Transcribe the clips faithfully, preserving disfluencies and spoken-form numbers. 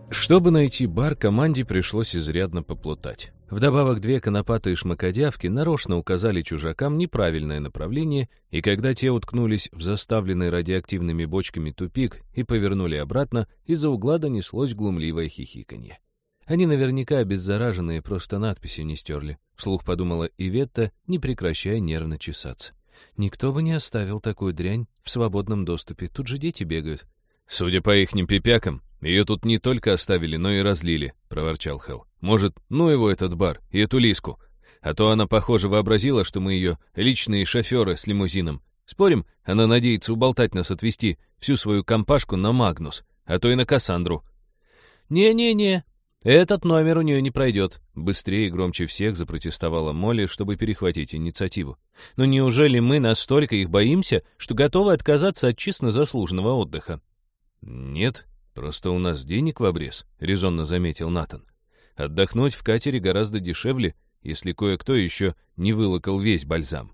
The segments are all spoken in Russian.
Чтобы найти бар, команде пришлось изрядно поплутать. Вдобавок две конопатые шмакодявки нарочно указали чужакам неправильное направление, и когда те уткнулись в заставленный радиоактивными бочками тупик и повернули обратно, из-за угла донеслось глумливое хихиканье. Они наверняка обеззараженные просто надписи не стерли, вслух подумала Иветта, не прекращая нервно чесаться. Никто бы не оставил такую дрянь в свободном доступе, тут же дети бегают. «Судя по ихним пипякам, ее тут не только оставили, но и разлили», — проворчал Хелл. «Может, ну его этот бар и эту Лиску? А то она, похоже, вообразила, что мы ее личные шоферы с лимузином. Спорим, она надеется уболтать нас отвезти всю свою компашку на Магнус, а то и на Кассандру». «Не-не-не, этот номер у нее не пройдет», — быстрее и громче всех запротестовала Молли, чтобы перехватить инициативу. «Но неужели мы настолько их боимся, что готовы отказаться от честно заслуженного отдыха?» «Нет, просто у нас денег в обрез», — резонно заметил Натан. «Отдохнуть в катере гораздо дешевле, если кое-кто еще не вылокал весь бальзам».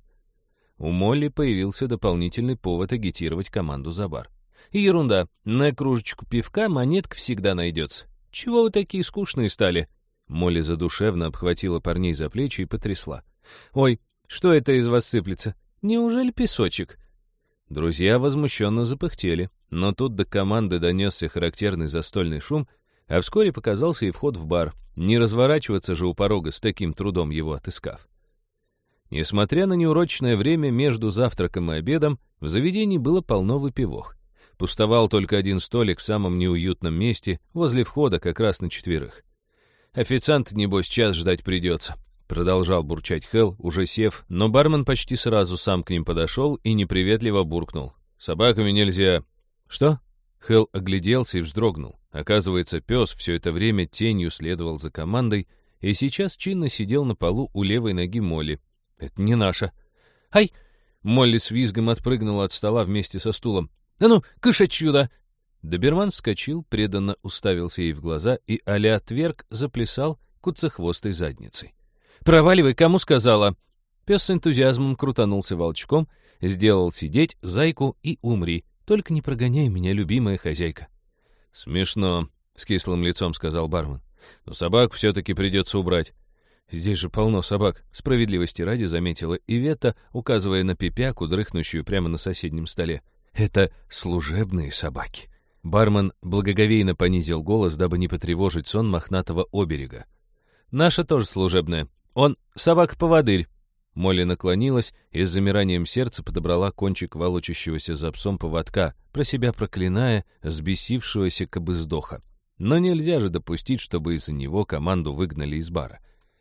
У Молли появился дополнительный повод агитировать команду за бар. «И ерунда, на кружечку пивка монетка всегда найдется. Чего вы такие скучные стали?» Молли задушевно обхватила парней за плечи и потрясла. «Ой, что это из вас сыплется? Неужели песочек?» Друзья возмущенно запыхтели, но тут до команды донесся характерный застольный шум, а вскоре показался и вход в бар, не разворачиваться же у порога с таким трудом его отыскав. Несмотря на неурочное время между завтраком и обедом, в заведении было полно выпивох. Пустовал только один столик в самом неуютном месте, возле входа как раз на четверых. «Официант, небось, час ждать придется», — продолжал бурчать Хелл, уже сев, но бармен почти сразу сам к ним подошел и неприветливо буркнул. «Собаками нельзя». «Что?» Хелл огляделся и вздрогнул. Оказывается, пес все это время тенью следовал за командой и сейчас чинно сидел на полу у левой ноги Молли. «Это не наша». «Ай!» Молли с визгом отпрыгнула от стола вместе со стулом. «А ну, кыш отсюда!» Доберман вскочил, преданно уставился ей в глаза и а-ля Тверк заплясал куцехвостой задницей. «Проваливай, кому сказала!» Пес с энтузиазмом крутанулся волчком, сделал сидеть зайку и умри. «Только не прогоняй меня, любимая хозяйка». «Смешно», — с кислым лицом сказал бармен. «Но собак все-таки придется убрать». «Здесь же полно собак», — справедливости ради заметила Иветта, указывая на пипяку, дрыхнущую прямо на соседнем столе. «Это служебные собаки». Бармен благоговейно понизил голос, дабы не потревожить сон мохнатого оберега. «Наша тоже служебная. Он собака-поводырь». Молли наклонилась и с замиранием сердца подобрала кончик волочащегося за псом поводка, про себя проклиная взбесившегося кобыздоха. Но нельзя же допустить, чтобы из-за него команду выгнали из бара.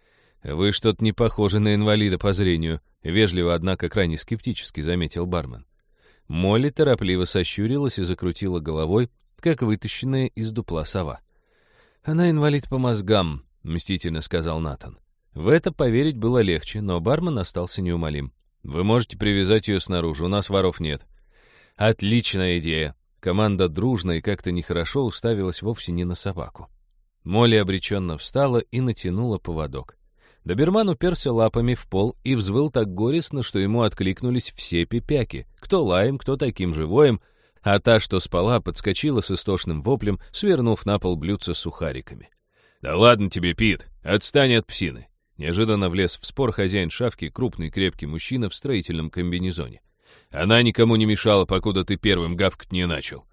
«Вы что-то не похожи на инвалида по зрению», — вежливо, однако крайне скептически заметил бармен. Молли торопливо сощурилась и закрутила головой, как вытащенная из дупла сова. «Она инвалид по мозгам», — мстительно сказал Натан. В это поверить было легче, но бармен остался неумолим. «Вы можете привязать ее снаружи, у нас воров нет». «Отличная идея!» Команда дружно и как-то нехорошо уставилась вовсе не на собаку. Молли обреченно встала и натянула поводок. Доберман уперся лапами в пол и взвыл так горестно, что ему откликнулись все пипяки, кто лаем, кто таким же воем, а та, что спала, подскочила с истошным воплем, свернув на пол блюдце с сухариками. «Да ладно тебе, Пит, отстань от псины!» Неожиданно влез в спор хозяин шавки, крупный крепкий мужчина в строительном комбинезоне. «Она никому не мешала, покуда ты первым гавкать не начал».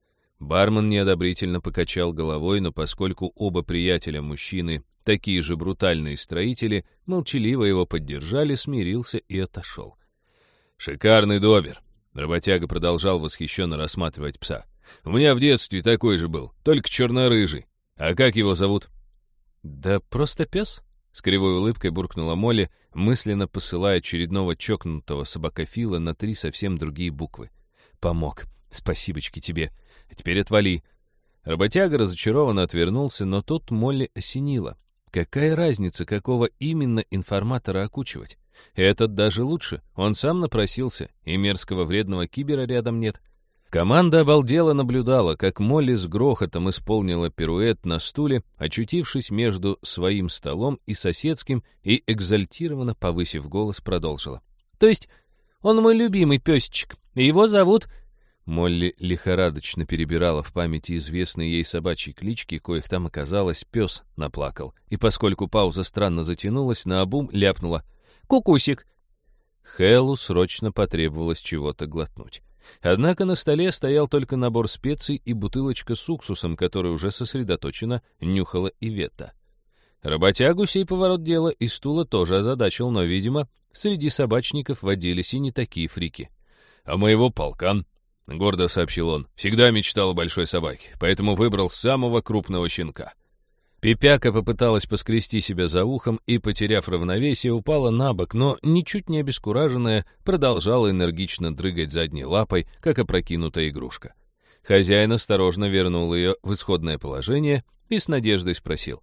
Бармен неодобрительно покачал головой, но поскольку оба приятеля мужчины, такие же брутальные строители, молчаливо его поддержали, смирился и отошел. «Шикарный добер!» — работяга продолжал восхищенно рассматривать пса. «У меня в детстве такой же был, только черно-рыжий. А как его зовут?» «Да просто пес», — с кривой улыбкой буркнула Молли, мысленно посылая очередного чокнутого собакофила на три совсем другие буквы. «Помог. Спасибочки тебе. А теперь отвали». Работяга разочарованно отвернулся, но тут Молли осенила. Какая разница, какого именно информатора окучивать? Этот даже лучше. Он сам напросился, и мерзкого вредного кибера рядом нет. Команда обалдела наблюдала, как Молли с грохотом исполнила пируэт на стуле, очутившись между своим столом и соседским, и экзальтированно, повысив голос, продолжила. «То есть он мой любимый песичек, и его зовут...» Молли лихорадочно перебирала в памяти известные ей собачьи клички, коих там оказалось, пес наплакал. И поскольку пауза странно затянулась, наобум ляпнула «Кукусик». Хэллу срочно потребовалось чего-то глотнуть. Однако на столе стоял только набор специй и бутылочка с уксусом, который уже сосредоточенно нюхала Иветта. Работягу сей поворот дела и стула тоже озадачил, но, видимо, среди собачников водились и не такие фрики. «А моего полкан», — гордо сообщил он, — «всегда мечтал о большой собаке, поэтому выбрал самого крупного щенка». Пипяка попыталась поскрести себя за ухом и, потеряв равновесие, упала на бок, но, ничуть не обескураженная, продолжала энергично дрыгать задней лапой, как опрокинутая игрушка. Хозяин осторожно вернул ее в исходное положение и с надеждой спросил: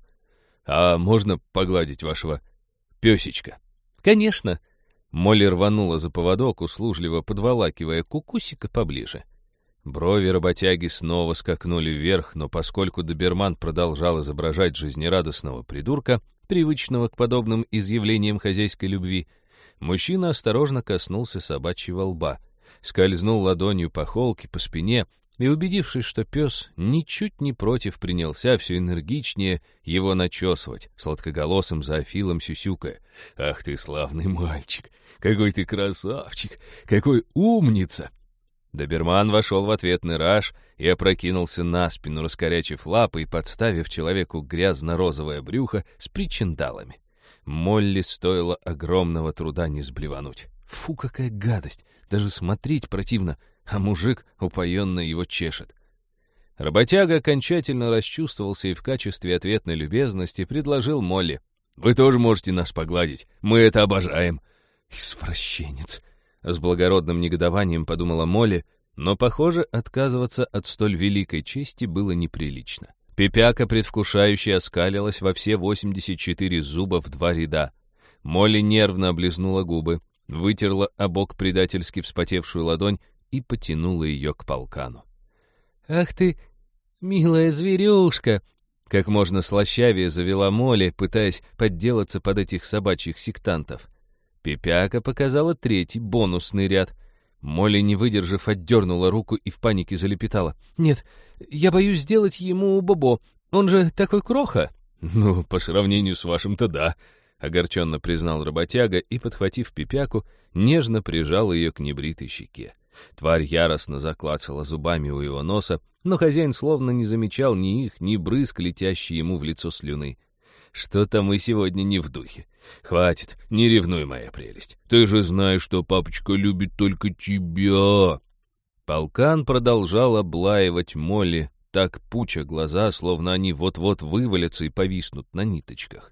«А можно погладить вашего песечка?» «Конечно!» Молли рванула за поводок, услужливо подволакивая кукусика поближе. Брови работяги снова скакнули вверх, но поскольку доберман продолжал изображать жизнерадостного придурка, привычного к подобным изъявлениям хозяйской любви, мужчина осторожно коснулся собачьего лба, скользнул ладонью по холке, по спине, и, убедившись, что пес ничуть не против, принялся все энергичнее его начесывать, сладкоголосым зоофилом сюсюкая. «Ах ты, славный мальчик! Какой ты красавчик! Какой умница!» Доберман вошел в ответный раж и опрокинулся на спину, раскорячив лапы и подставив человеку грязно-розовое брюхо с причиндалами. Молли стоило огромного труда не сблевануть. Фу, какая гадость! Даже смотреть противно, а мужик упоенно его чешет. Работяга окончательно расчувствовался и в качестве ответной любезности предложил Молли: «Вы тоже можете нас погладить, мы это обожаем». «Извращенец!» — с благородным негодованием подумала Молли, но, похоже, отказываться от столь великой чести было неприлично. Пипяка предвкушающе оскалилась во все восемьдесят четыре зуба в два ряда. Молли нервно облизнула губы, вытерла о бок предательски вспотевшую ладонь и потянула ее к полкану. «Ах ты, милая зверюшка!» Как можно слащавее завела Молли, пытаясь подделаться под этих собачьих сектантов. Пипяка показала третий, бонусный ряд. Молли, не выдержав, отдернула руку и в панике залепетала: «Нет, я боюсь сделать ему бобо, он же такой кроха». «Ну, по сравнению с вашим-то да», — огорченно признал работяга и, подхватив Пипяку, нежно прижал ее к небритой щеке. Тварь яростно заклацала зубами у его носа, но хозяин словно не замечал ни их, ни брызг, летящей ему в лицо слюны. «Что-то мы сегодня не в духе. Хватит, не ревнуй, моя прелесть. Ты же знаешь, что папочка любит только тебя». Полкан продолжал облаивать Молли, так пуча глаза, словно они вот-вот вывалятся и повиснут на ниточках.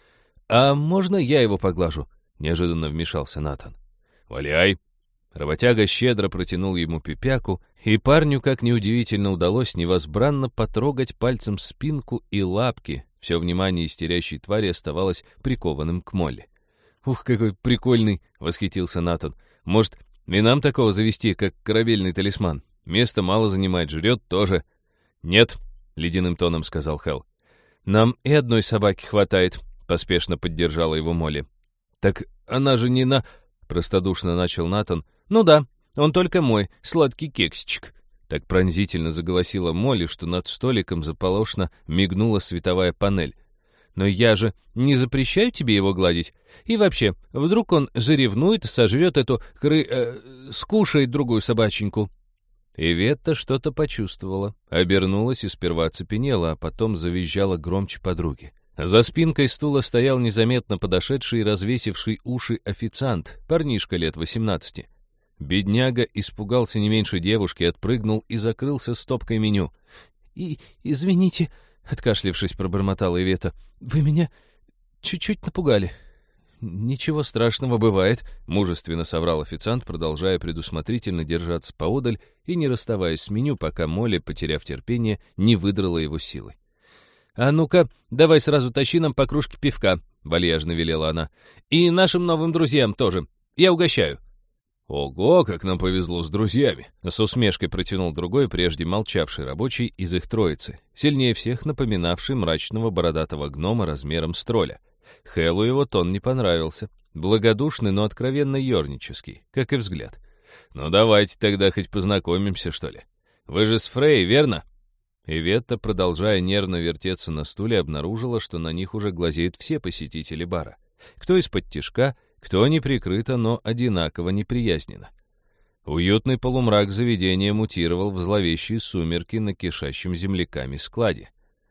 «А можно я его поглажу?» — неожиданно вмешался Натан. «Валяй!» Работяга щедро протянул ему Пипяку, и парню, как неудивительно, удалось невозбранно потрогать пальцем спинку и лапки. Все внимание истерящей твари оставалось прикованным к Молли. «Ух, какой прикольный!» — восхитился Натан. «Может, и нам такого завести, как корабельный талисман? Места мало занимает, жрет тоже». «Нет», — ледяным тоном сказал Хэл. «Нам и одной собаки хватает», — поспешно поддержала его Молли. «Так она же не на...» — простодушно начал Натан. «Ну да, он только мой, сладкий кексичек». Так пронзительно заголосила Молли, что над столиком заполошно мигнула световая панель. «Но я же не запрещаю тебе его гладить. И вообще, вдруг он заревнует, сожрет эту кры... Э, скушает другую собаченьку». Иветта что-то почувствовала, обернулась и сперва оцепенела, а потом завизжала громче подруги. За спинкой стула стоял незаметно подошедший и развесивший уши официант, парнишка лет восемнадцати. Бедняга испугался не меньше девушки, отпрыгнул и закрылся стопкой меню. «И, извините», — откашлившись, пробормотала Иветта, — «вы меня чуть-чуть напугали». «Ничего страшного бывает», — мужественно соврал официант, продолжая предусмотрительно держаться поодаль и не расставаясь с меню, пока Молли, потеряв терпение, не выдрала его силой. «А ну-ка, давай сразу тащи нам по кружке пивка», — вальяжно велела она. «И нашим новым друзьям тоже. Я угощаю». «Ого, как нам повезло с друзьями!» — с усмешкой протянул другой, прежде молчавший рабочий из их троицы, сильнее всех напоминавший мрачного бородатого гнома размером с тролля. Хэллу его тон не понравился. Благодушный, но откровенно ёрнический, как и взгляд. «Ну давайте тогда хоть познакомимся, что ли. Вы же с Фрей, верно?» Иветта, продолжая нервно вертеться на стуле, обнаружила, что на них уже глазеют все посетители бара. Кто из-под тишка, кто неприкрыто, но одинаково неприязненно. Уютный полумрак заведения мутировал в зловещие сумерки на кишащем земляками складе.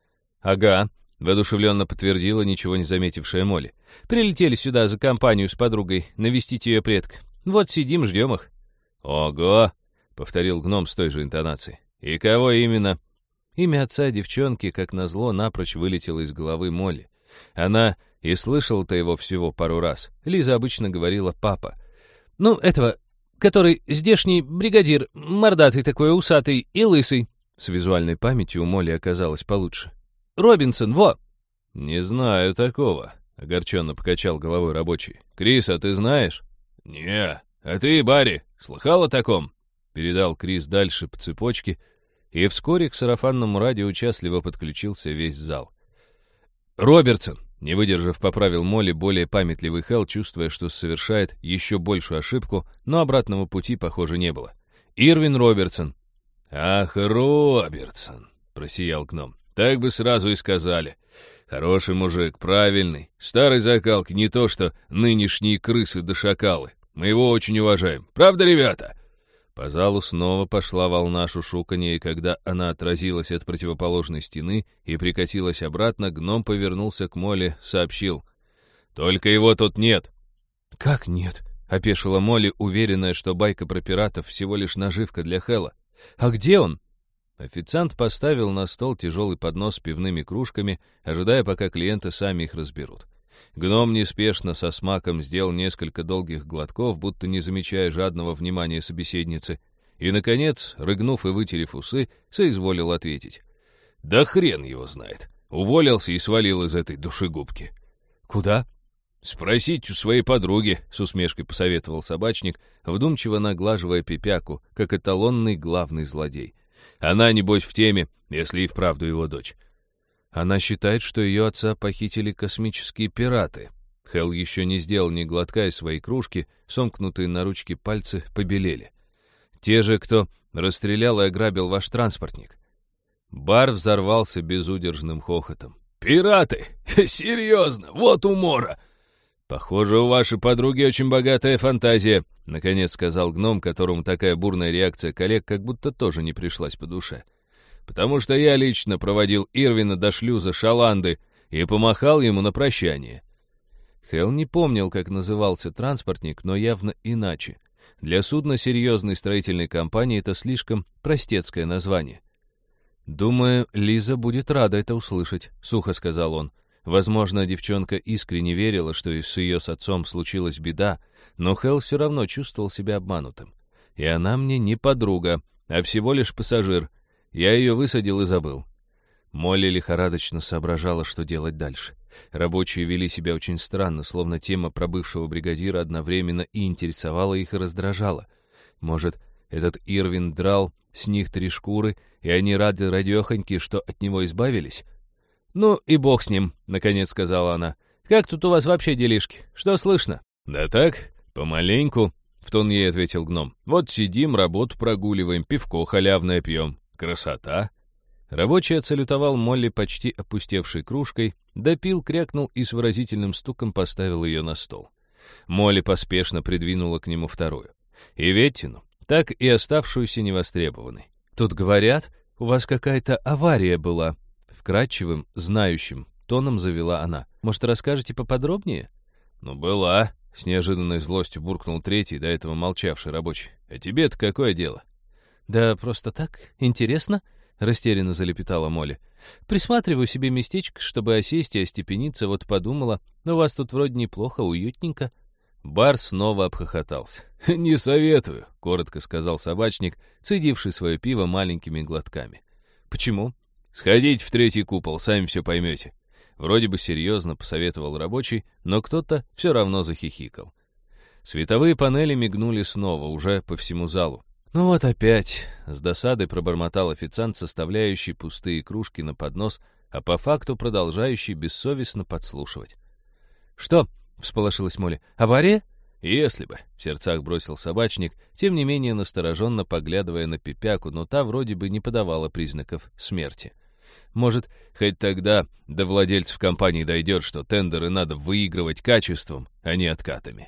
«Ага», — воодушевленно подтвердила ничего не заметившая Молли. «Прилетели сюда за компанию с подругой навестить ее предка. Вот сидим, ждем их». «Ого!» — повторил гном с той же интонацией. «И кого именно?» Имя отца девчонки, как назло, напрочь вылетело из головы Молли. Она и слышала-то его всего пару раз. Лиза обычно говорила «папа». «Ну, этого, который здешний бригадир, мордатый такой, усатый и лысый». С визуальной памятью у Молли оказалось получше. «Робинсон, во!» «Не знаю такого», — огорченно покачал головой рабочий. «Крис, а ты знаешь?» «Не, а ты, Барри, слыхал о таком?» Передал Крис дальше по цепочке, и вскоре к сарафанному радио участливо подключился весь зал. «Робертсон!» — не выдержав, поправил Молли более памятливый Хелл, чувствуя, что совершает еще большую ошибку, но обратного пути, похоже, не было. «Ирвин Робертсон!» «Ах, Робертсон!» — просиял гном. «Так бы сразу и сказали. Хороший мужик, правильный, старой закалки, не то что нынешние крысы да шакалы. Мы его очень уважаем. Правда, ребята?» По залу снова пошла волна шушуканья, и когда она отразилась от противоположной стены и прикатилась обратно, гном повернулся к Молли, сообщил. «Только его тут нет». «Как нет?» — опешила Молли, уверенная, что байка про пиратов всего лишь наживка для Хэлла. «А где он?» Официант поставил на стол тяжелый поднос с пивными кружками, ожидая, пока клиенты сами их разберут. Гном неспешно со смаком сделал несколько долгих глотков, будто не замечая жадного внимания собеседницы, и, наконец, рыгнув и вытерев усы, соизволил ответить. «Да хрен его знает. Уволился и свалил из этой душегубки». «Куда?» «Спросить у своей подруги», — с усмешкой посоветовал собачник, вдумчиво наглаживая пипяку, как эталонный главный злодей. «Она, небось, в теме, если и вправду его дочь». Она считает, что ее отца похитили космические пираты. Хелл еще не сделал ни глотка из своей кружки, сомкнутые на ручке пальцы побелели. Те же, кто расстрелял и ограбил ваш транспортник. Бар взорвался безудержным хохотом. «Пираты? Серьезно? Вот умора!» «Похоже, у вашей подруги очень богатая фантазия», — наконец сказал гном, которому такая бурная реакция коллег как будто тоже не пришлась по душе. «Потому что я лично проводил Ирвина до шлюза Шаланды и помахал ему на прощание». Хелл не помнил, как назывался транспортник, но явно иначе. Для судна серьезной строительной компании это слишком простецкое название. «Думаю, Лиза будет рада это услышать», — сухо сказал он. Возможно, девчонка искренне верила, что и с ее с отцом случилась беда, но Хелл все равно чувствовал себя обманутым. «И она мне не подруга, а всего лишь пассажир. Я ее высадил и забыл». Молли лихорадочно соображала, что делать дальше. Рабочие вели себя очень странно, словно тема про бывшего бригадира одновременно и интересовала их, и раздражала. Может, этот Ирвин драл с них три шкуры, и они рады радехоньки, что от него избавились? «Ну и бог с ним», — наконец сказала она. «Как тут у вас вообще делишки? Что слышно?» «Да так, помаленьку», — в тон ей ответил гном. «Вот сидим, работу прогуливаем, пивко халявное пьем. Красота!» Рабочий отсалютовал Молли почти опустевшей кружкой, допил, крякнул и с выразительным стуком поставил ее на стол. Молли поспешно придвинула к нему вторую. И Веттину, так и оставшуюся невостребованной. «Тут говорят, у вас какая-то авария была», — вкрадчивым, знающим тоном завела она. «Может, расскажете поподробнее?» «Ну, была», — с неожиданной злостью буркнул третий, до этого молчавший рабочий. «А тебе-то какое дело?» «Да просто так, интересно», — растерянно залепетала Молли. «Присматриваю себе местечко, чтобы осесть и остепениться, вот подумала, у вас тут вроде неплохо, уютненько». Бар снова обхохотался. «Не советую», — коротко сказал собачник, цедивший свое пиво маленькими глотками. «Почему?» «Сходите в третий купол, сами все поймете». Вроде бы серьезно посоветовал рабочий, но кто-то все равно захихикал. Световые панели мигнули снова, уже по всему залу. «Ну вот опять», — с досадой пробормотал официант, составляющий пустые кружки на поднос, а по факту продолжающий бессовестно подслушивать. «Что?» — всполошилась Молли. «Авария?» «Если бы», — в сердцах бросил собачник, тем не менее настороженно поглядывая на Пипяку, но та вроде бы не подавала признаков смерти. «Может, хоть тогда до владельцев компании дойдет, что тендеры надо выигрывать качеством, а не откатами».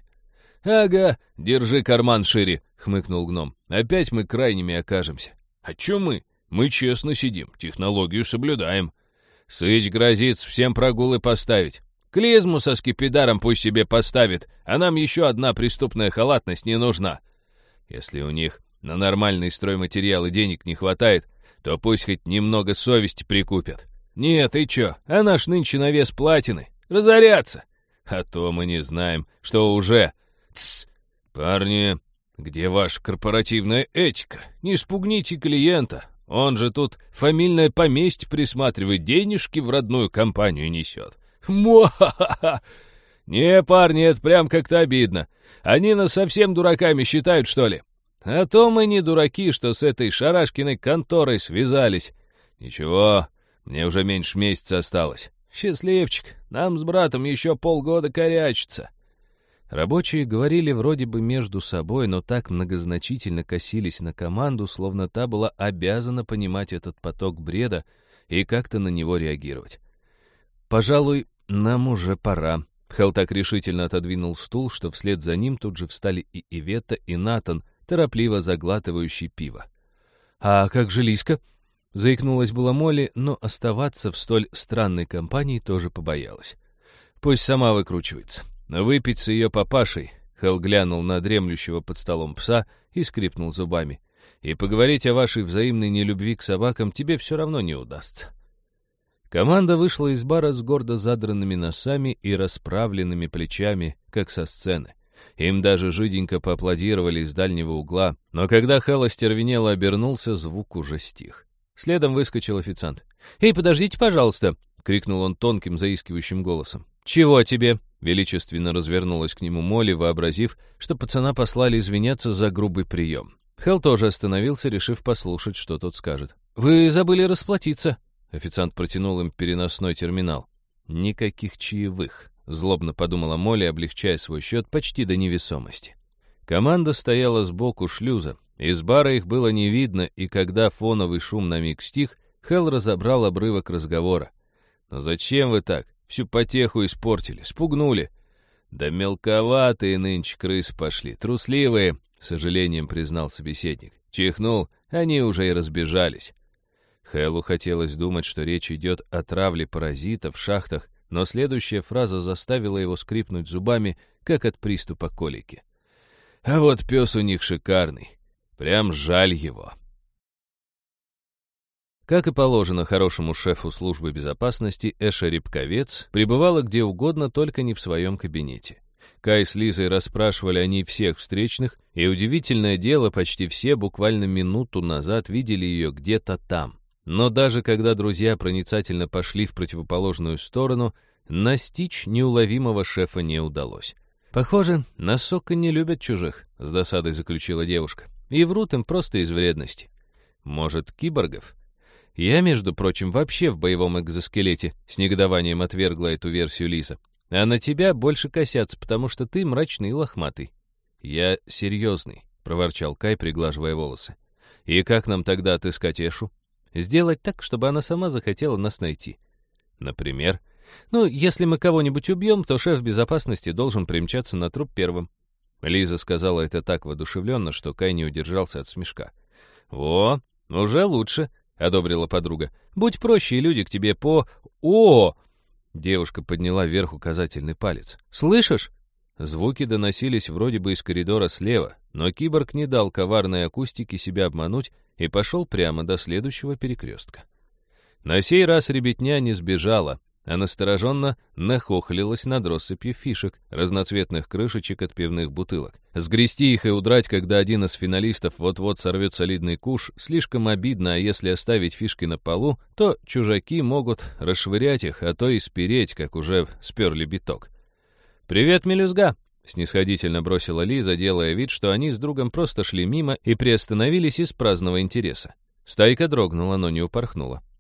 «Ага, держи карман шире», — хмыкнул гном. «Опять мы крайними окажемся». «А чё мы? Мы честно сидим, технологию соблюдаем». «Сыч грозится всем прогулы поставить. Клизму со скипидаром пусть себе поставит, а нам еще одна преступная халатность не нужна. Если у них на нормальные стройматериалы денег не хватает, то пусть хоть немного совести прикупят. Нет, и чё, она ж нынче на вес платины. Разоряться. А то мы не знаем, что уже... Тсс! Парни, где ваша корпоративная этика? Не спугните клиента. Он же тут фамильное поместье присматривает, денежки в родную компанию несет. Мо-ха-ха-ха! Не, парни, это прям как-то обидно. Они нас совсем дураками считают, что ли? А то мы не дураки, что с этой шарашкиной конторой связались. Ничего, мне уже меньше месяца осталось. Счастливчик, нам с братом еще полгода корячиться. Рабочие говорили вроде бы между собой, но так многозначительно косились на команду, словно та была обязана понимать этот поток бреда и как-то на него реагировать. «Пожалуй, нам уже пора». Хелл так решительно отодвинул стул, что вслед за ним тут же встали и Ивета, и Натан, торопливо заглатывающий пиво. «А как же Лиска?» — заикнулась была Молли, но оставаться в столь странной компании тоже побоялась. «Пусть сама выкручивается. Выпить с ее папашей», — Хелл глянул на дремлющего под столом пса и скрипнул зубами. «И поговорить о вашей взаимной нелюбви к собакам тебе все равно не удастся». Команда вышла из бара с гордо задранными носами и расправленными плечами, как со сцены. Им даже жиденько поаплодировали из дальнего угла, но когда Хелл остервенело обернулся, звук уже стих. Следом выскочил официант. «Эй, подождите, пожалуйста!» — крикнул он тонким, заискивающим голосом. «Чего тебе?» — величественно развернулась к нему Молли, вообразив, что пацана послали извиняться за грубый прием. Хелл тоже остановился, решив послушать, что тот скажет. «Вы забыли расплатиться!» Официант протянул им переносной терминал. «Никаких чаевых», — злобно подумала Молли, облегчая свой счет почти до невесомости. Команда стояла сбоку шлюза. Из бара их было не видно, и когда фоновый шум на миг стих, Хелл разобрал обрывок разговора. «Но зачем вы так? Всю потеху испортили, спугнули». «Да мелковатые нынче крысы пошли, трусливые», — с сожалением признал собеседник. Чихнул, они уже и разбежались. Хеллу хотелось думать, что речь идет о травле паразитов в шахтах, но следующая фраза заставила его скрипнуть зубами, как от приступа колики. «А вот пес у них шикарный. Прям жаль его». Как и положено хорошему шефу службы безопасности, Эша Рябковец пребывала где угодно, только не в своем кабинете. Кай с Лизой расспрашивали о ней всех встречных, и удивительное дело, почти все буквально минуту назад видели ее где-то там. Но даже когда друзья проницательно пошли в противоположную сторону, настичь неуловимого шефа не удалось. «Похоже, на сока не любят чужих», — с досадой заключила девушка. «И врут им просто из вредности». «Может, киборгов?» «Я, между прочим, вообще в боевом экзоскелете», — с негодованием отвергла эту версию Лиза. «А на тебя больше косятся, потому что ты мрачный и лохматый». «Я серьезный», — проворчал Кай, приглаживая волосы. «И как нам тогда отыскать Эшу?» «Сделать так, чтобы она сама захотела нас найти». «Например?» «Ну, если мы кого-нибудь убьем, то шеф безопасности должен примчаться на труп первым». Лиза сказала это так воодушевленно, что Кай не удержался от смешка. «О, уже лучше», — одобрила подруга. «Будь проще, и люди к тебе по... О!» Девушка подняла вверх указательный палец. «Слышишь?» Звуки доносились вроде бы из коридора слева, но киборг не дал коварной акустике себя обмануть и пошел прямо до следующего перекрестка. На сей раз ребятня не сбежала, а настороженно нахохлилась над россыпью фишек, разноцветных крышечек от пивных бутылок. Сгрести их и удрать, когда один из финалистов вот-вот сорвет солидный куш, слишком обидно, а если оставить фишки на полу, то чужаки могут расшвырять их, а то и спереть, как уже сперли биток. «Привет, мелюзга!» — снисходительно бросила Лиза, делая вид, что они с другом просто шли мимо и приостановились из праздного интереса. Стайка дрогнула, но не упорхнула.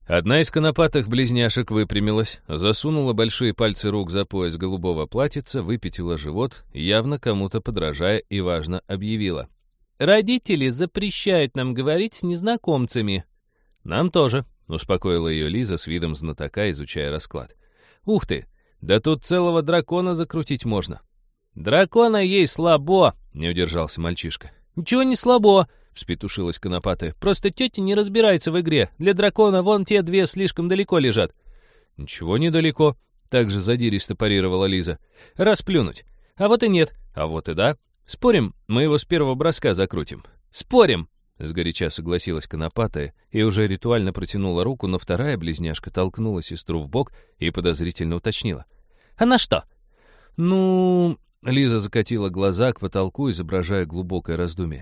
Одна из конопатых близняшек выпрямилась, засунула большие пальцы рук за пояс голубого платьица, выпятила живот, явно кому-то подражая, и важно объявила. «Родители запрещают нам говорить с незнакомцами». «Нам тоже», — успокоила ее Лиза с видом знатока, изучая расклад. «Ух ты, да тут целого дракона закрутить можно». «Дракона ей слабо», — не удержался мальчишка. «Ничего не слабо», — вспетушилась конопатая. «Просто тетя не разбирается в игре. Для дракона вон те две слишком далеко лежат». «Ничего недалеко», — также задиристо парировала Лиза. «Расплюнуть. А вот и нет. А вот и да. Спорим, мы его с первого броска закрутим». «Спорим», — сгоряча согласилась конопатая и уже ритуально протянула руку, но вторая близняшка толкнула сестру в бок и подозрительно уточнила. «А на что?» «Ну...» — Лиза закатила глаза к потолку, изображая глубокое раздумье.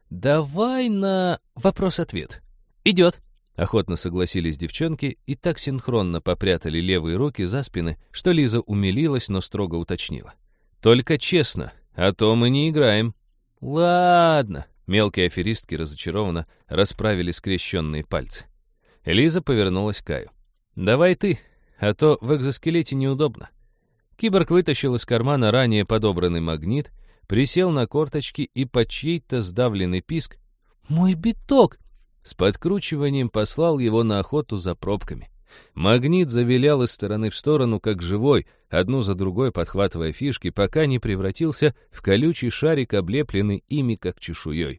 «Давай на вопрос-ответ». «Идет», — охотно согласились девчонки и так синхронно попрятали левые руки за спины, что Лиза умилилась, но строго уточнила. «Только честно, а то мы не играем». «Ладно», — мелкие аферистки разочарованно расправили скрещенные пальцы. Лиза повернулась к Каю. «Давай ты, а то в экзоскелете неудобно». Киборг вытащил из кармана ранее подобранный магнит, присел на корточки и под чей-то сдавленный писк «Мой биток!» с подкручиванием послал его на охоту за пробками. Магнит завилял из стороны в сторону, как живой, одну за другой подхватывая фишки, пока не превратился в колючий шарик, облепленный ими, как чешуей.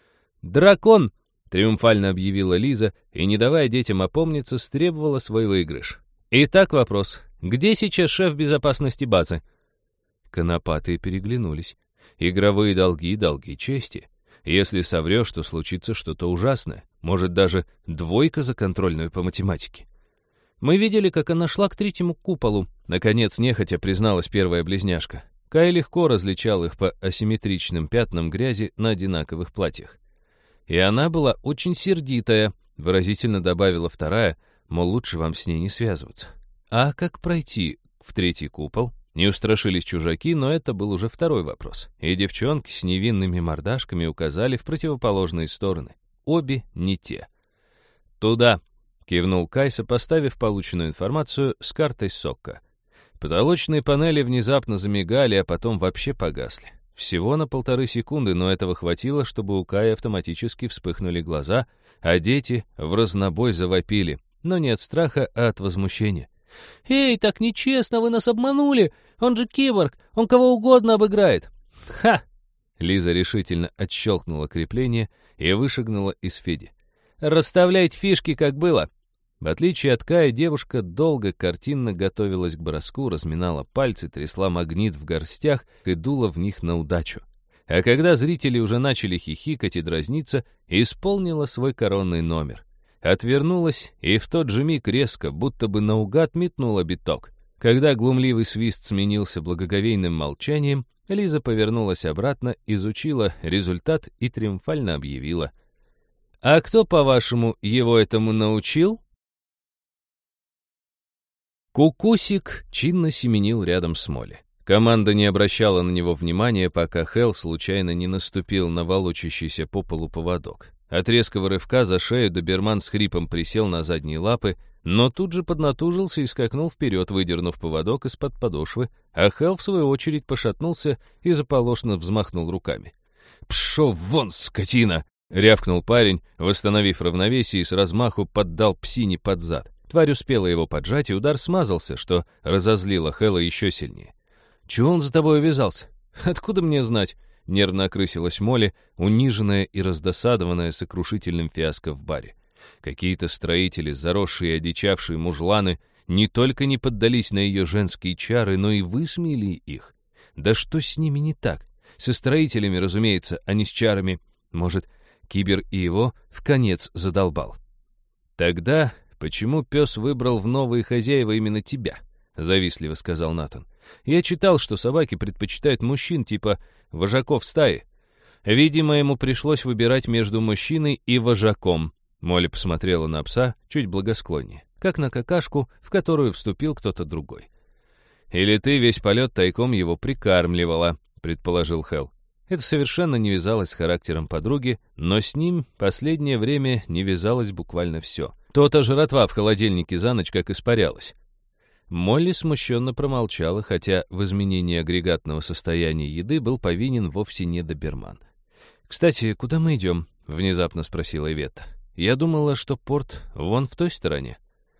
«Дракон!» — триумфально объявила Лиза и, не давая детям опомниться, стребовала свой выигрыш. «Итак вопрос. Где сейчас шеф безопасности базы?» Конопатые переглянулись. Игровые долги — долги чести. Если соврешь, то случится что-то ужасное. Может, даже двойка за контрольную по математике. «Мы видели, как она шла к третьему куполу», — наконец нехотя призналась первая близняшка. Кай легко различал их по асимметричным пятнам грязи на одинаковых платьях. «И она была очень сердитая», — выразительно добавила вторая, мол, лучше вам с ней не связываться. А как пройти в третий купол? Не устрашились чужаки, но это был уже второй вопрос. И девчонки с невинными мордашками указали в противоположные стороны. Обе не те. «Туда!» — кивнул Кайса, поставив полученную информацию с картой Сокка. Потолочные панели внезапно замигали, а потом вообще погасли. Всего на полторы секунды, но этого хватило, чтобы у Кая автоматически вспыхнули глаза, а дети в разнобой завопили, но не от страха, а от возмущения. «Эй, так нечестно, вы нас обманули! Он же киборг, он кого угодно обыграет!» «Ха!» Лиза решительно отщелкнула крепление и вышагнула из Феди. «Расставляйте фишки, как было!» В отличие от Кая, девушка долго картинно готовилась к броску, разминала пальцы, трясла магнит в горстях и дула в них на удачу. А когда зрители уже начали хихикать и дразниться, исполнила свой коронный номер. Отвернулась и в тот же миг резко, будто бы наугад метнула биток. Когда глумливый свист сменился благоговейным молчанием, Лиза повернулась обратно, изучила результат и триумфально объявила. «А кто, по-вашему, его этому научил?» Кукусик чинно семенил рядом с Молли. Команда не обращала на него внимания, пока Хелл случайно не наступил на волочащийся по полу поводок. От резкого рывка за шею доберман с хрипом присел на задние лапы, но тут же поднатужился и скакнул вперед, выдернув поводок из-под подошвы, а Хелл, в свою очередь, пошатнулся и заполошно взмахнул руками. «Пшел вон, скотина!» — рявкнул парень, восстановив равновесие и с размаху поддал псине под зад. Тварь успела его поджать, и удар смазался, что разозлило Хэлла еще сильнее. «Чего он за тобой увязался? Откуда мне знать?» Нервно окрысилась Молли, униженная и раздосадованная сокрушительным фиаско в баре. Какие-то строители, заросшие и одичавшие мужланы, не только не поддались на ее женские чары, но и высмеяли их. Да что с ними не так? Со строителями, разумеется, а не с чарами. Может, Кибер и его вконец задолбал. «Тогда почему пес выбрал в новые хозяева именно тебя?» — завистливо сказал Натан. «Я читал, что собаки предпочитают мужчин типа вожаков стаи. Видимо, ему пришлось выбирать между мужчиной и вожаком». Молли посмотрела на пса чуть благосклоннее, как на какашку, в которую вступил кто-то другой. «Или ты весь полет тайком его прикармливала», — предположил Хелл. Это совершенно не вязалось с характером подруги, но с ним последнее время не вязалось буквально все. То-то жратва в холодильнике за ночь как испарялась. Молли смущенно промолчала, хотя в изменении агрегатного состояния еды был повинен вовсе не доберман. «Кстати, куда мы идем?» — внезапно спросила Иветта. «Я думала, что порт вон в той стороне».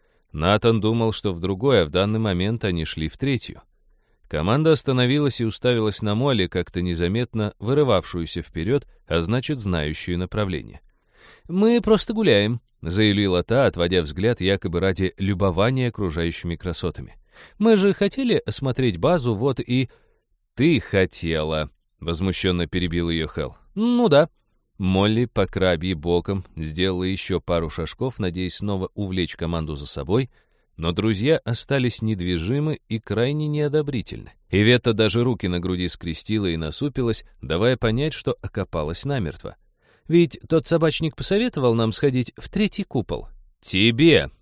Натан думал, что в другой, а в данный момент они шли в третью. Команда остановилась и уставилась на Молли, как-то незаметно вырывавшуюся вперед, а значит, знающую направление. «Мы просто гуляем», — заявила та, отводя взгляд якобы ради любования окружающими красотами. «Мы же хотели осмотреть базу, вот и...» «Ты хотела», — возмущенно перебил ее Хелл. «Ну да». Молли по крабьи боком сделала еще пару шажков, надеясь снова увлечь команду за собой, но друзья остались недвижимы и крайне неодобрительны. Иветта даже руки на груди скрестила и насупилась, давая понять, что окопалась намертво. «Ведь тот собачник посоветовал нам сходить в третий купол». «Тебе!»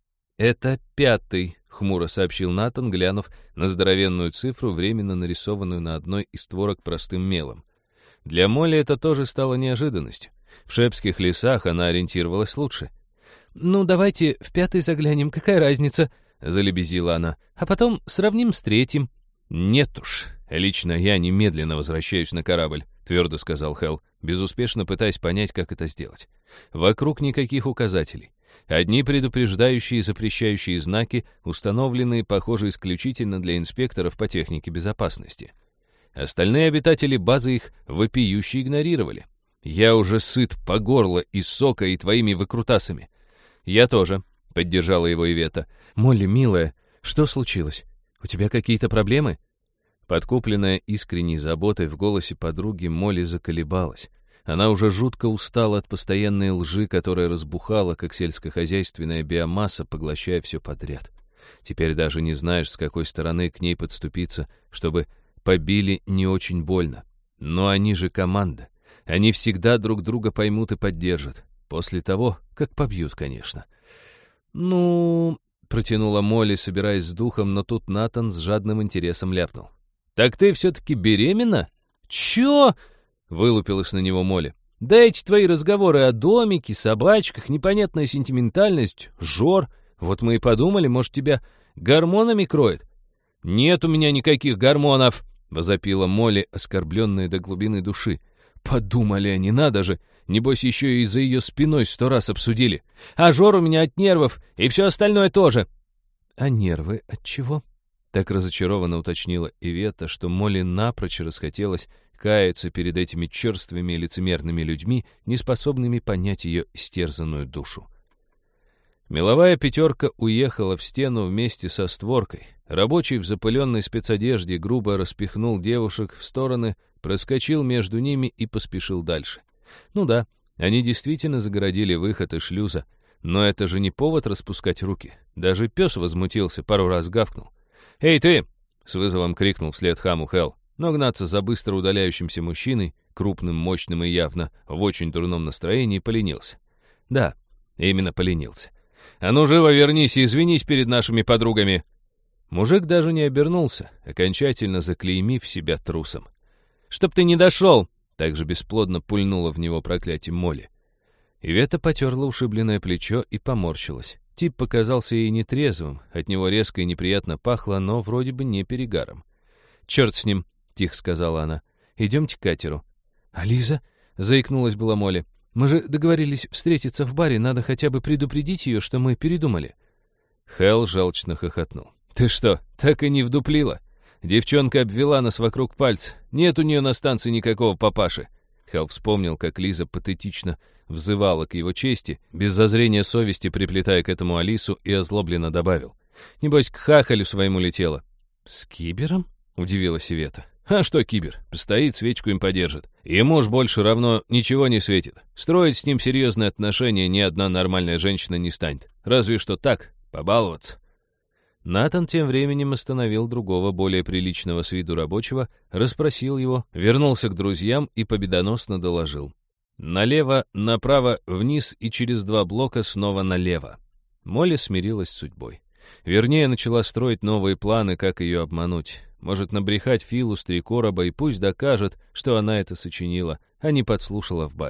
«Это пятый», — хмуро сообщил Натан, глянув на здоровенную цифру, временно нарисованную на одной из створок простым мелом. Для Молли это тоже стало неожиданностью. В шепских лесах она ориентировалась лучше. «Ну, давайте в пятый заглянем, какая разница?» — залебезила она. «А потом сравним с третьим». «Нет уж, лично я немедленно возвращаюсь на корабль», — твердо сказал Хелл, безуспешно пытаясь понять, как это сделать. Вокруг никаких указателей. Одни предупреждающие и запрещающие знаки, установленные, похоже, исключительно для инспекторов по технике безопасности. Остальные обитатели базы их вопиюще игнорировали. «Я уже сыт по горло и сока, и твоими выкрутасами». «Я тоже», — поддержала его Иветта. «Молли, милая, что случилось? У тебя какие-то проблемы?» Подкупленная искренней заботой в голосе подруги, Молли заколебалась. Она уже жутко устала от постоянной лжи, которая разбухала, как сельскохозяйственная биомасса, поглощая все подряд. Теперь даже не знаешь, с какой стороны к ней подступиться, чтобы побили не очень больно. Но они же команда. Они всегда друг друга поймут и поддержат. После того, как побьют, конечно. «Ну...» — протянула Молли, собираясь с духом, но тут Натан с жадным интересом ляпнул. «Так ты все-таки беременна?» «Чё?» — вылупилась на него Молли. «Да эти твои разговоры о домике, собачках, непонятная сентиментальность, жор. Вот мы и подумали, может, тебя гормонами кроет». «Нет у меня никаких гормонов!» — возопила Молли, оскорбленная до глубины души. «Подумали они, надо же! Небось, еще и за ее спиной сто раз обсудили. А жор у меня от нервов, и все остальное тоже». «А нервы от чего?» Так разочарованно уточнила Иветта, что Молли напрочь расхотелось каяться перед этими черствыми и лицемерными людьми, неспособными понять ее истерзанную душу. Меловая пятерка уехала в стену вместе со створкой. Рабочий в запыленной спецодежде грубо распихнул девушек в стороны, проскочил между ними и поспешил дальше. Ну да, они действительно загородили выход из шлюза, но это же не повод распускать руки. Даже пес возмутился, пару раз гавкнул. «Эй, ты!» — с вызовом крикнул вслед хаму Хелл, но гнаться за быстро удаляющимся мужчиной, крупным, мощным и явно в очень дурном настроении, поленился. Да, именно поленился. «А ну живо вернись и извинись перед нашими подругами!» Мужик даже не обернулся, окончательно заклеймив себя трусом. «Чтоб ты не дошел!» — также бесплодно пульнула в него проклятие Молли. Иветта потерла ушибленное плечо и поморщилась. Тип показался ей нетрезвым, от него резко и неприятно пахло, но вроде бы не перегаром. «Черт с ним!» — тихо сказала она. «Идемте к катеру». «А Лиза?» — заикнулась была Молли. «Мы же договорились встретиться в баре, надо хотя бы предупредить ее, что мы передумали». Хелл желчно хохотнул. «Ты что, так и не вдуплила? Девчонка обвела нас вокруг пальца. Нет у нее на станции никакого папаши». Хелл вспомнил, как Лиза патетично взывала к его чести, без зазрения совести приплетая к этому Алису, и озлобленно добавил. «Небось, к хахалю своему летела». «С Кибером?» — удивилась Ивета. «А что Кибер? Постоит, свечку им подержит. Ему ж больше равно ничего не светит. Строить с ним серьезные отношения ни одна нормальная женщина не станет. Разве что так, побаловаться». Натан тем временем остановил другого, более приличного с виду рабочего, расспросил его, вернулся к друзьям и победоносно доложил. Налево, направо, вниз и через два блока снова налево. Молли смирилась с судьбой. Вернее, начала строить новые планы, как ее обмануть. Может, набрехать Филу с три короба, и пусть докажет, что она это сочинила, а не подслушала в баре.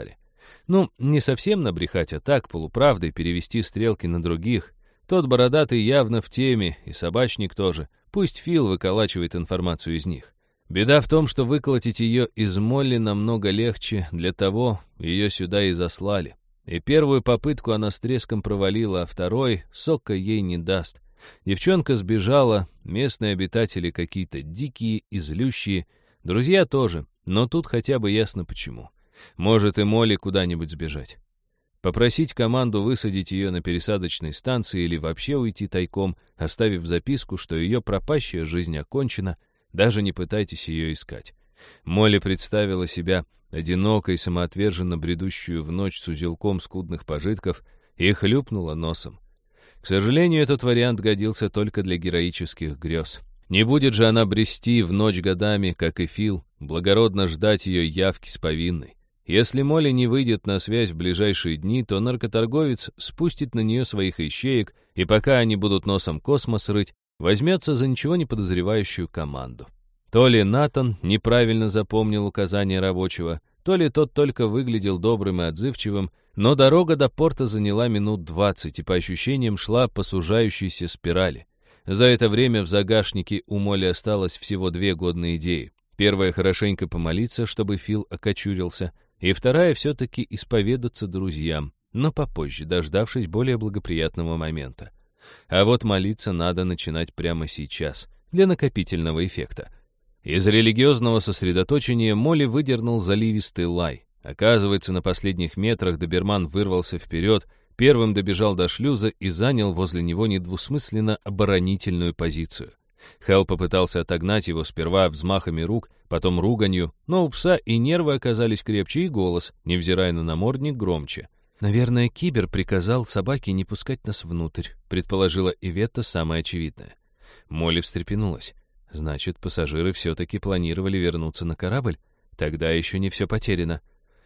Ну, не совсем набрехать, а так, полуправдой, перевести стрелки на других. Тот бородатый явно в теме, и собачник тоже. Пусть Фил выколачивает информацию из них. Беда в том, что выколотить ее из Молли намного легче, для того ее сюда и заслали. И первую попытку она с треском провалила, а второй сока ей не даст. Девчонка сбежала, местные обитатели какие-то дикие и злющие, друзья тоже, но тут хотя бы ясно почему. Может и Молли куда-нибудь сбежать. Попросить команду высадить ее на пересадочной станции или вообще уйти тайком, оставив записку, что ее пропащая жизнь окончена, даже не пытайтесь ее искать. Молли представила себя одинокой, самоотверженно бредущую в ночь с узелком скудных пожитков и хлюпнула носом. К сожалению, этот вариант годился только для героических грез. Не будет же она брести в ночь годами, как и Фил, благородно ждать ее явки с повинной. Если Молли не выйдет на связь в ближайшие дни, то наркоторговец спустит на нее своих ищеек, и пока они будут носом космос рыть, возьмется за ничего не подозревающую команду. То ли Натан неправильно запомнил указания рабочего, то ли тот только выглядел добрым и отзывчивым, но дорога до порта заняла минут двадцать и по ощущениям шла по сужающейся спирали. За это время в загашнике у Молли осталось всего две годные идеи. Первая — хорошенько помолиться, чтобы Фил окочурился, и вторая — все-таки исповедаться друзьям, но попозже, дождавшись более благоприятного момента. А вот молиться надо начинать прямо сейчас, для накопительного эффекта. Из религиозного сосредоточения Молли выдернул заливистый лай. Оказывается, на последних метрах доберман вырвался вперед, первым добежал до шлюза и занял возле него недвусмысленно оборонительную позицию. Хелл попытался отогнать его сперва взмахами рук, потом руганью, но у пса и нервы оказались крепче, и голос, невзирая на намордник, громче. «Наверное, Кибер приказал собаке не пускать нас внутрь», предположила Иветта самое очевидное. Молли встрепенулась. Значит, пассажиры все-таки планировали вернуться на корабль? Тогда еще не все потеряно.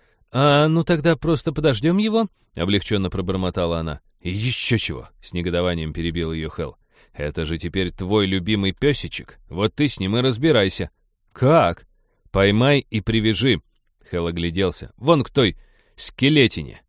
«А, ну тогда просто подождем его?» — облегченно пробормотала она. «И еще чего?» — с негодованием перебил ее Хелл. «Это же теперь твой любимый песичек. Вот ты с ним и разбирайся». «Как?» «Поймай и привяжи». Хелл огляделся. «Вон к той скелетине».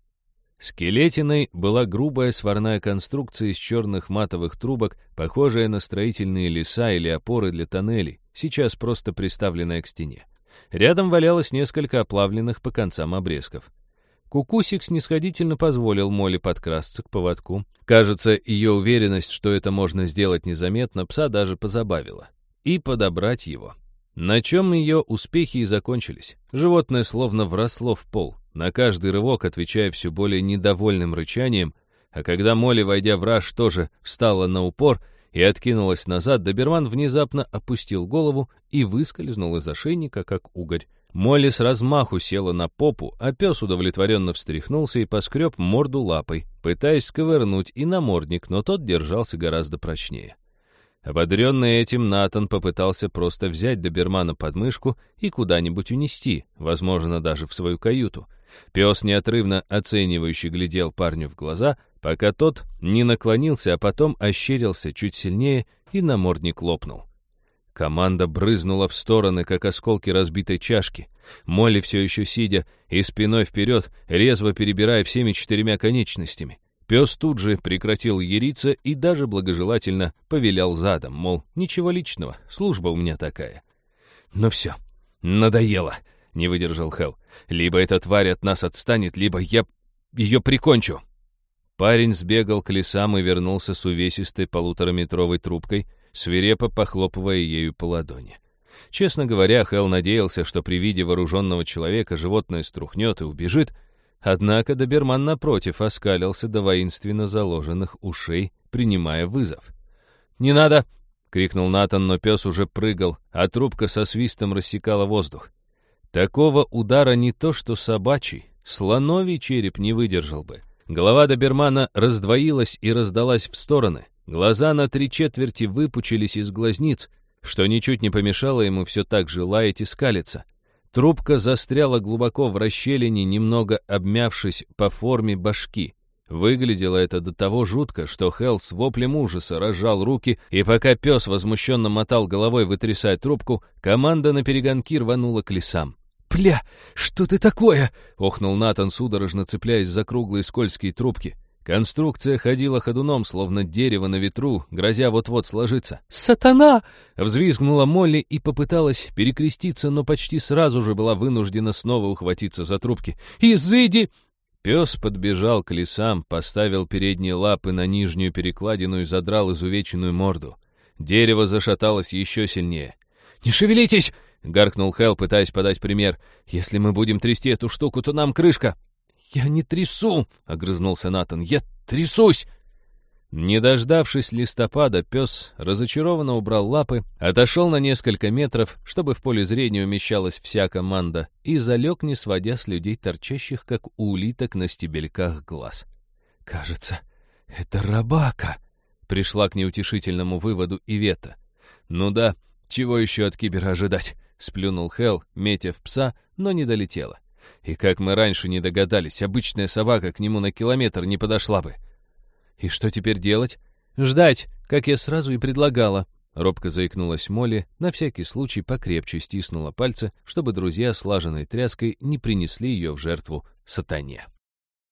Скелетиной была грубая сварная конструкция из черных матовых трубок, похожая на строительные леса или опоры для тоннелей, сейчас просто приставленная к стене. Рядом валялось несколько оплавленных по концам обрезков. Кукусик снисходительно позволил Молли подкрасться к поводку. Кажется, ее уверенность, что это можно сделать незаметно, пса даже позабавила. И подобрать его. На чем ее успехи и закончились. Животное словно вросло в пол, на каждый рывок отвечая все более недовольным рычанием, а когда Молли, войдя в раж, тоже встала на упор и откинулась назад, доберман внезапно опустил голову и выскользнул из ошейника, как угорь. Молли с размаху села на попу, а пес удовлетворенно встряхнулся и поскреб морду лапой, пытаясь сковырнуть и намордник, но тот держался гораздо прочнее. Ободренный этим, Натан попытался просто взять добермана под мышку и куда-нибудь унести, возможно, даже в свою каюту. Пес неотрывно оценивающе глядел парню в глаза, пока тот не наклонился, а потом ощерился чуть сильнее, и намордник лопнул. Команда брызнула в стороны, как осколки разбитой чашки. Молли, все еще сидя и спиной вперед, резво перебирая всеми четырьмя конечностями. Пес тут же прекратил яриться и даже благожелательно повилял задом, мол, ничего личного, служба у меня такая. «Ну все, надоело», — не выдержал Хелл. «Либо эта тварь от нас отстанет, либо я ее прикончу». Парень сбегал к лесам и вернулся с увесистой полутораметровой трубкой, свирепо похлопывая ею по ладони. Честно говоря, Хелл надеялся, что при виде вооруженного человека животное струхнет и убежит, однако доберман, напротив, оскалился до воинственно заложенных ушей, принимая вызов. «Не надо!» — крикнул Натан, но пес уже прыгал, а трубка со свистом рассекала воздух. Такого удара не то что собачий, слоновий череп не выдержал бы. Голова добермана раздвоилась и раздалась в стороны. Глаза на три четверти выпучились из глазниц, что ничуть не помешало ему все так же лаять и скалиться. Трубка застряла глубоко в расщелине, немного обмявшись по форме башки. Выглядело это до того жутко, что Хелл с воплем ужаса разжал руки, и пока пес возмущенно мотал головой, вытрясая трубку, команда наперегонки рванула к лесам. «Пля! Что ты такое?» — охнул Натан, судорожно цепляясь за круглые скользкие трубки. Конструкция ходила ходуном, словно дерево на ветру, грозя вот-вот сложиться. «Сатана!» — взвизгнула Молли и попыталась перекреститься, но почти сразу же была вынуждена снова ухватиться за трубки. «Изыди!» Пес подбежал к лесам, поставил передние лапы на нижнюю перекладину и задрал изувеченную морду. Дерево зашаталось еще сильнее. «Не шевелитесь!» — гаркнул Хэл, пытаясь подать пример. «Если мы будем трясти эту штуку, то нам крышка!» «Я не трясу!» — огрызнулся Натан. «Я трясусь!» Не дождавшись листопада, пес разочарованно убрал лапы, отошел на несколько метров, чтобы в поле зрения умещалась вся команда, и залег, не сводя с людей торчащих, как у улиток на стебельках, глаз. «Кажется, это рабака!» — пришла к неутешительному выводу Ивета. «Ну да, чего еще от кибера ожидать?» — сплюнул Хэл, метя в пса, но не долетела. И как мы раньше не догадались, обычная собака к нему на километр не подошла бы. «И что теперь делать?» «Ждать, как я сразу и предлагала», — робко заикнулась Молли, на всякий случай покрепче стиснула пальцы, чтобы друзья слаженной тряской не принесли ее в жертву сатане.